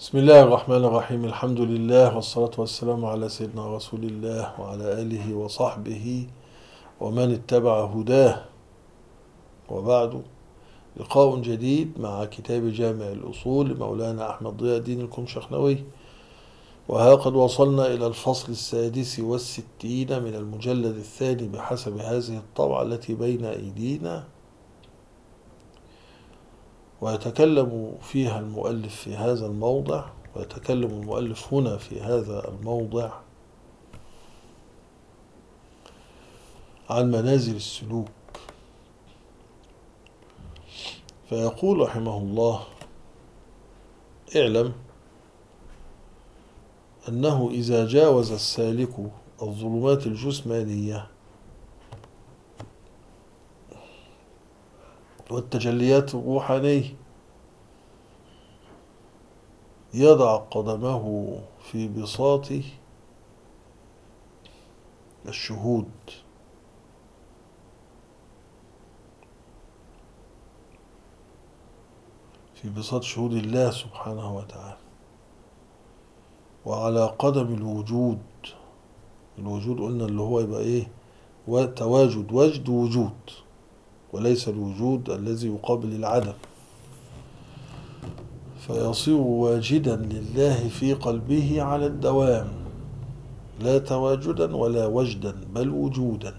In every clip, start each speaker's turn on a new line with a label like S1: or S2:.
S1: بسم الله الرحمن الرحيم. الحمد لله والصلاة والسلام على سيدنا رسول الله وعلى آله وصحبه ومن اتبع هداه، وبعد. لقاء جديد مع كتاب جامع الأصول لمولانا أحمد ضياء الدين الكمشخنوي، وها قد وصلنا إلى الفصل 66 من المجلد الثاني بحسب هذه الطبعة التي بين أيدينا، ويتكلم فيها المؤلف في هذا الموضع، ويتكلم المؤلف هنا في هذا الموضع عن منازل السلوك. فيقول رحمه الله: اعلم أنه إذا جاوز السالك الظلمات الجسمانية والتجليات الروحانية يضع قدمه في بساط الشهود، في بساط شهود الله سبحانه وتعالى، وعلى قدم الوجود. الوجود قلنا اللي هو يبقى ايه؟ وتواجد، وجد وجود، وليس الوجود الذي يقابل العدم. فيصير واجدا لله في قلبه على الدوام، لا تواجدا ولا وجدا بل وجودا.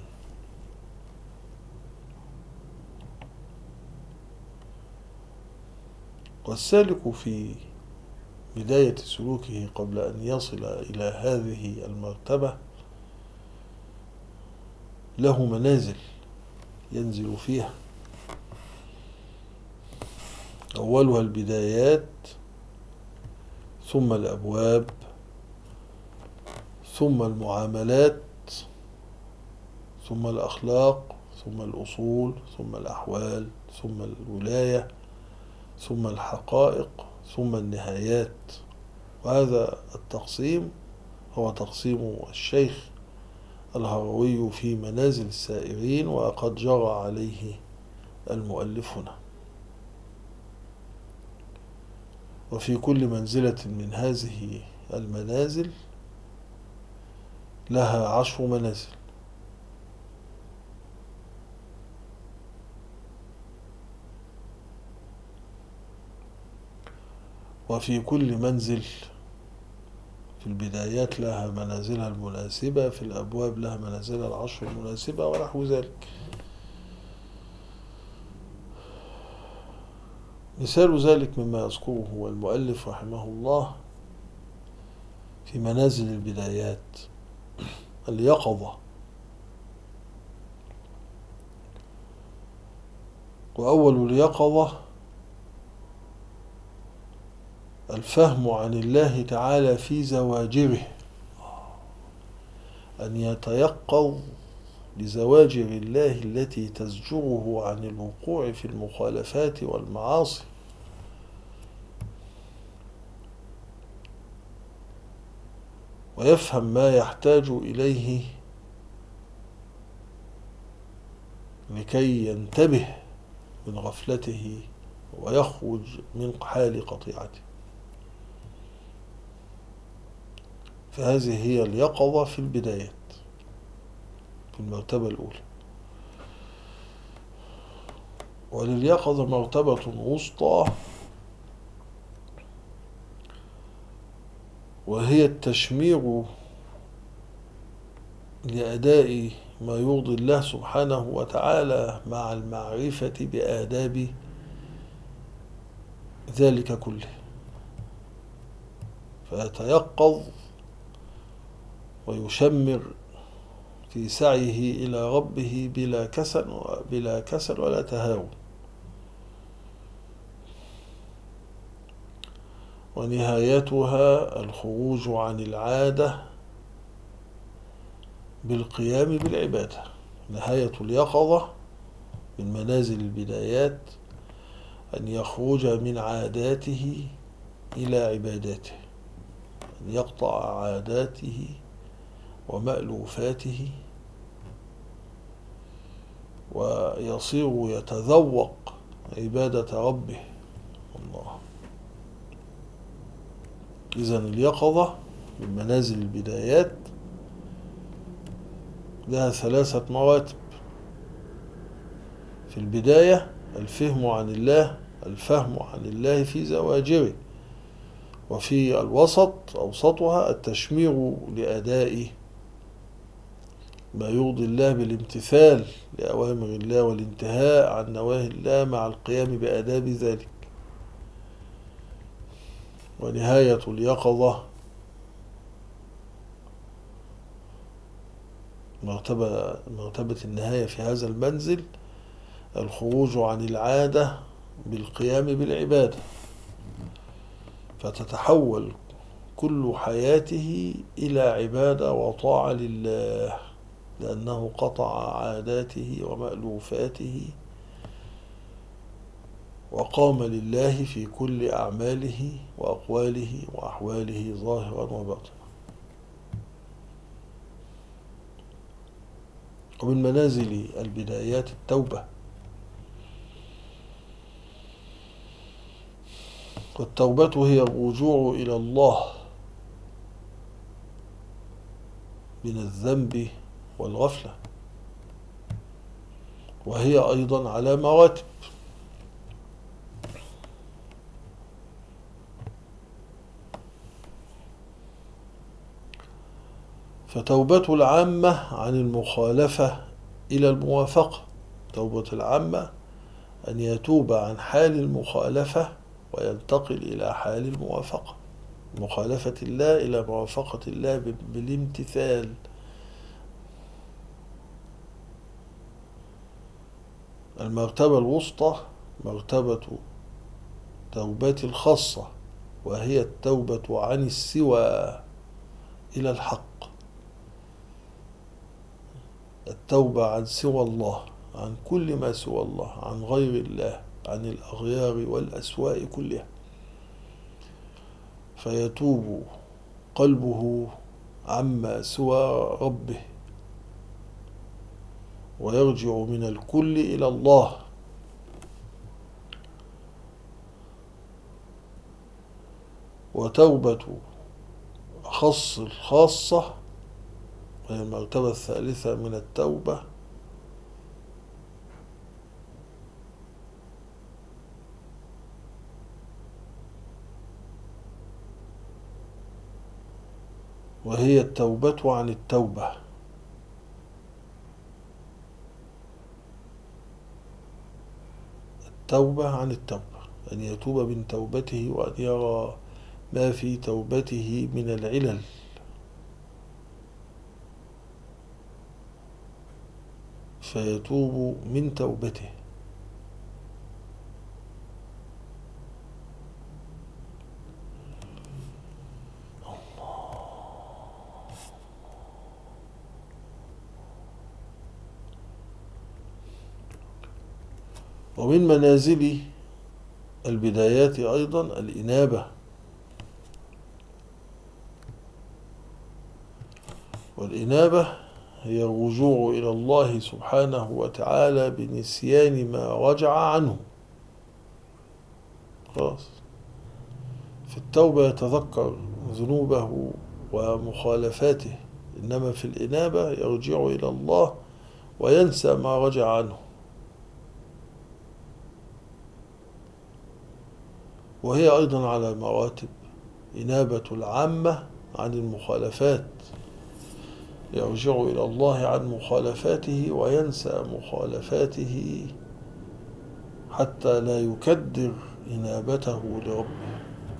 S1: والسالك في بداية سلوكه قبل أن يصل إلى هذه المرتبة له منازل ينزل فيها، أولها البدايات، ثم الأبواب، ثم المعاملات، ثم الأخلاق، ثم الأصول، ثم الأحوال، ثم الولاية، ثم الحقائق، ثم النهايات. وهذا التقسيم هو تقسيم الشيخ الهروي في منازل السائرين، وقد جرى عليه المؤلف هنا. وفي كل منزلة من هذه المنازل لها 10 منازل، وفي كل منزل في البدايات لها منازلها المناسبة، في الأبواب لها منازلها 10 المناسبة، ونحو ذلك. مثال ذلك مما يذكره المؤلف رحمه الله في منازل البدايات: اليقظة. وأول اليقظة الفهم عن الله تعالى في زواجره، أن يتيقظ لزواجر الله التي تزجره عن الوقوع في المخالفات والمعاصي، ويفهم ما يحتاج إليه لكي ينتبه من غفلته ويخرج من حال قطيعته. فهذه هي اليقظة في البدايات، في المرتبة الأولى. ولليقظة مرتبة وسطى، وهي التشمير لأداء ما يرضي الله سبحانه وتعالى مع المعرفة بآداب ذلك كله. فيتيقظ ويشمر في سعيه إلى ربه بلا كسل ولا تهاون. ونهايتها الخروج عن العادة بالقيام بالعبادة. نهاية اليقظة من منازل البدايات أن يخرج من عاداته إلى عباداته، أن يقطع عاداته ومألوفاته، ويصير يتذوق عبادة ربه الله. إذن اليقظة من منازل البدايات لها 3 مراتب. في البداية الفهم عن الله، الفهم عن الله في زواجره، وفي الوسط أوسطها التشمير لأداء ما يرضي الله بالامتثال لأوامر الله والانتهاء عن نواهي الله مع القيام بآداب ذلك. ونهاية اليقظة مرتبة النهاية في هذا المنزل الخروج عن العادة بالقيام بالعبادة، فتتحول كل حياته إلى عبادة وطاعة لله، لأنه قطع عاداته ومألوفاته وقام لله في كل أعماله وأقواله وأحواله ظاهرا وباطنا. ومن منازل البدايات التوبة، والتوبة هي الرجوع إلى الله من الذنب والغفلة، وهي أيضا على مراتب. فتوبة العامة عن المخالفة إلى الموافقة. توبة العامة أن يتوب عن حال المخالفة وينتقل إلى حال الموافقة، مخالفة الله إلى موافقة الله بالامتثال. المرتبة الوسطى مرتبة توبة الخاصة، وهي التوبة عن السوى إلى الحق، التوبة عن سوى الله، عن كل ما سوى الله، عن غير الله، عن الأغيار والأسواء كلها، فيتوب قلبه عما سوى ربه ويرجع من الكل إلى الله. وتوبة أخص الخاصة وهي المرتبة الثالثة من التوبة، وهي التوبة عن التوبة. التوبة عن التوبة، أن يتوب من توبته وأن يرى ما في توبته من العلل، فيتوب من توبته. ومن منازل البدايات أيضا الإنابة، والإنابة هي الرجوع إلى الله سبحانه وتعالى بنسيان ما رجع عنه. خلاص، في التوبة يتذكر ذنوبه ومخالفاته، إنما في الإنابة يرجع إلى الله وينسى ما رجع عنه. وهي أيضا على مراتب. إنابة العامة عن المخالفات، يرجع إلى الله عن مخالفاته وينسى مخالفاته حتى لا يكدر إنابته لربه.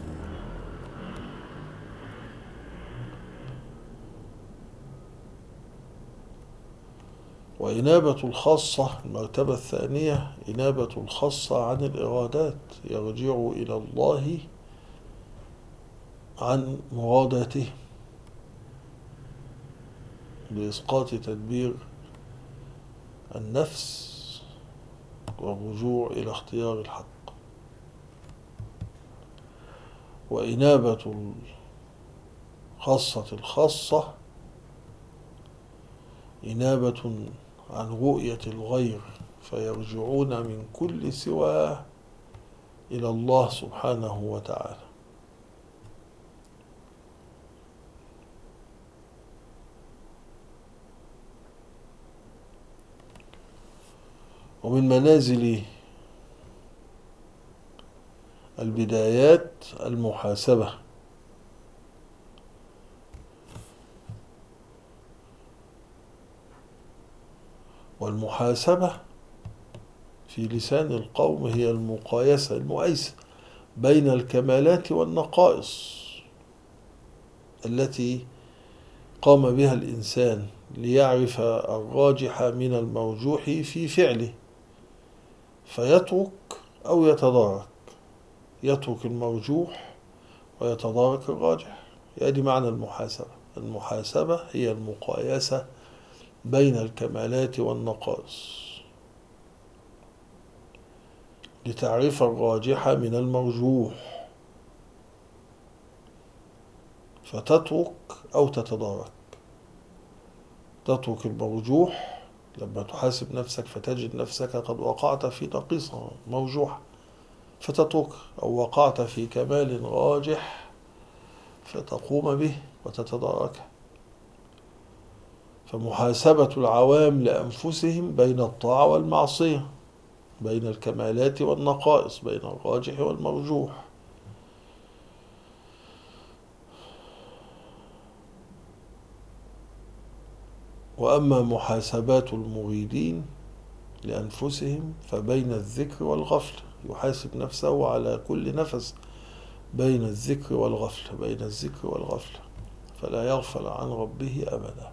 S1: وإنابة الخاصة المرتبة الثانية، إنابة الخاصة عن الإرادات، يرجع إلى الله عن مراداته بإسقاط تدبير النفس والرجوع إلى اختيار الحق. وإنابة الخاصة إنابة عن رؤية الغير، فيرجعون من كل سوى إلى الله سبحانه وتعالى. ومن منازل البدايات المحاسبة. والمحاسبة في لسان القوم هي المقايسة بين الكمالات والنقائص التي قام بها الإنسان ليعرف الراجح من المرجوح في فعله، فيترك أو يتدارك، يترك المرجوح ويتدارك الراجح. يعني معنى المحاسبة. المحاسبة هي المقايسة بين الكمالات والنقائص لتعرف الراجح من المرجوح، فتترك أو تتدارك. تترك المرجوح لما تحاسب نفسك فتجد نفسك قد وقعت في نقيصة مرجوح فتترك، أو وقعت في كمال راجح فتقوم به وتتداركه. فمحاسبة العوام لأنفسهم بين الطاعة والمعصية، بين الكمالات والنقائص، بين الراجح والمرجوح. وأما محاسبات المريدين لأنفسهم فبين الذكر والغفلة، يحاسب نفسه على كل نفس بين الذكر والغفلة، بين الذكر والغفلة، فلا يغفل عن ربه أبدا.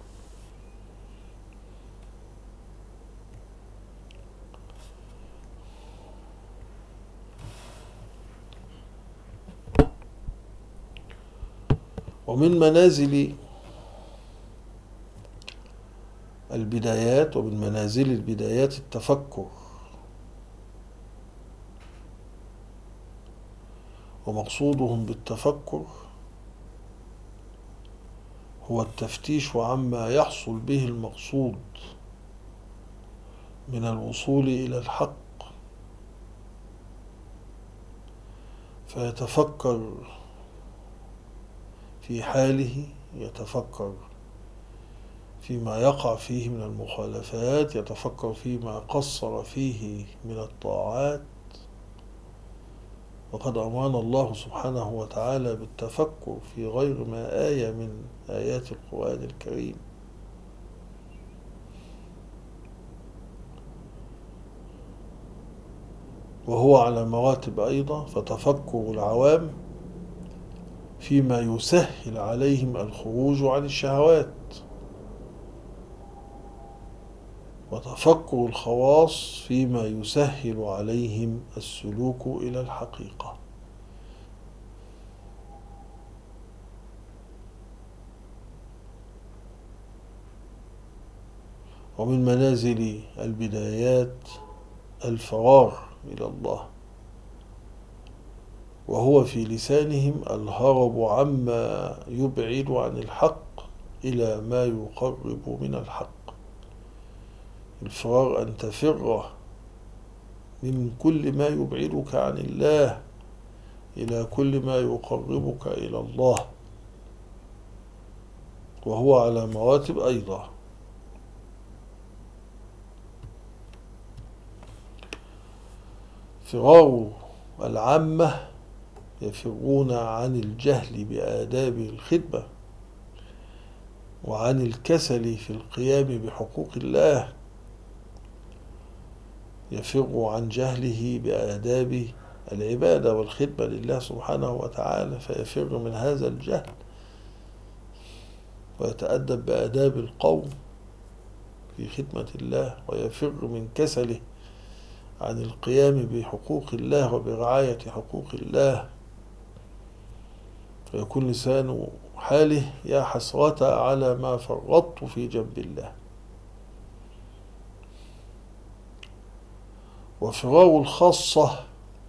S1: ومن منازل البدايات ومن منازل البدايات التفكر. ومقصودهم بالتفكر هو التفتيش عما يحصل به المقصود من الوصول إلى الحق، فيتفكر في حاله، يتفكر فيما يقع فيه من المخالفات، يتفكر فيما قصر فيه من الطاعات. وقد أمرنا الله سبحانه وتعالى بالتفكر في غير ما آية من آيات القرآن الكريم. وهو على مراتب أيضا، فتفكر العوام فيما يسهل عليهم الخروج عن الشهوات، وتفكر الخواص فيما يسهل عليهم السلوك إلى الحقيقة. ومن منازل البدايات الفرار إلى الله، وهو في لسانهم الهرب عما يبعد عن الحق إلى ما يقرب من الحق. الفرار أن تفر من كل ما يبعدك عن الله إلى كل ما يقربك إلى الله، وهو على مراتب أيضا. فرار العامة يفرون عن الجهل بآداب الخدمة وعن الكسل في القيام بحقوق الله، يفر عن جهله بآداب العبادة والخدمة لله سبحانه وتعالى، فيفر من هذا الجهل ويتأدب بآداب القوم في خدمة الله، ويفر من كسله عن القيام بحقوق الله وبرعاية حقوق الله، فيكون لسان حاله يا حسرة على ما فرطت في جنب الله. وفرار الخاصة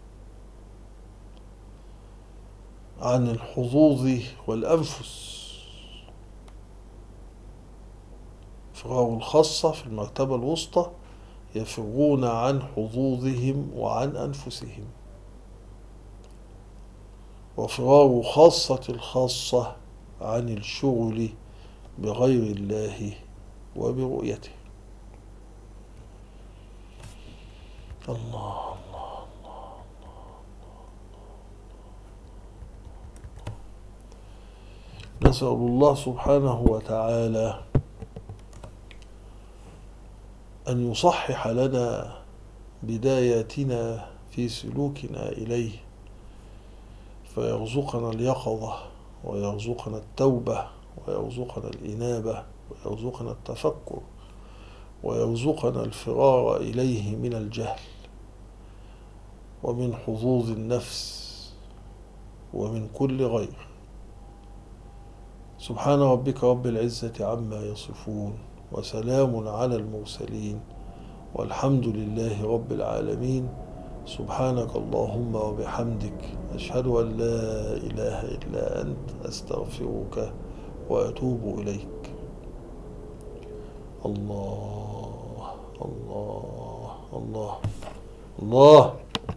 S1: عن الحظوظ والأنفس. فرار الخاصة في المرتبة الوسطى يفرون عن حظوظهم وعن أنفسهم. وفرار خاصة الخاصة عن الشغل بغير الله وبرؤيته. الله. نسأل الله سبحانه وتعالى أن يصحح لنا بداياتنا في سلوكنا إليه، فيرزقنا اليقظة، ويرزقنا التوبة، ويرزقنا الإنابة، ويرزقنا التفكر، ويرزقنا الفرار إليه من الجهل ومن حظوظ النفس ومن كل غير. سبحان ربك رب العزة عما يصفون، وسلام على المرسلين، والحمد لله رب العالمين. سبحانك اللهم وبحمدك، أشهد أن لا إله إلا أنت، أستغفرك وأتوب إليك. الله الله الله الله.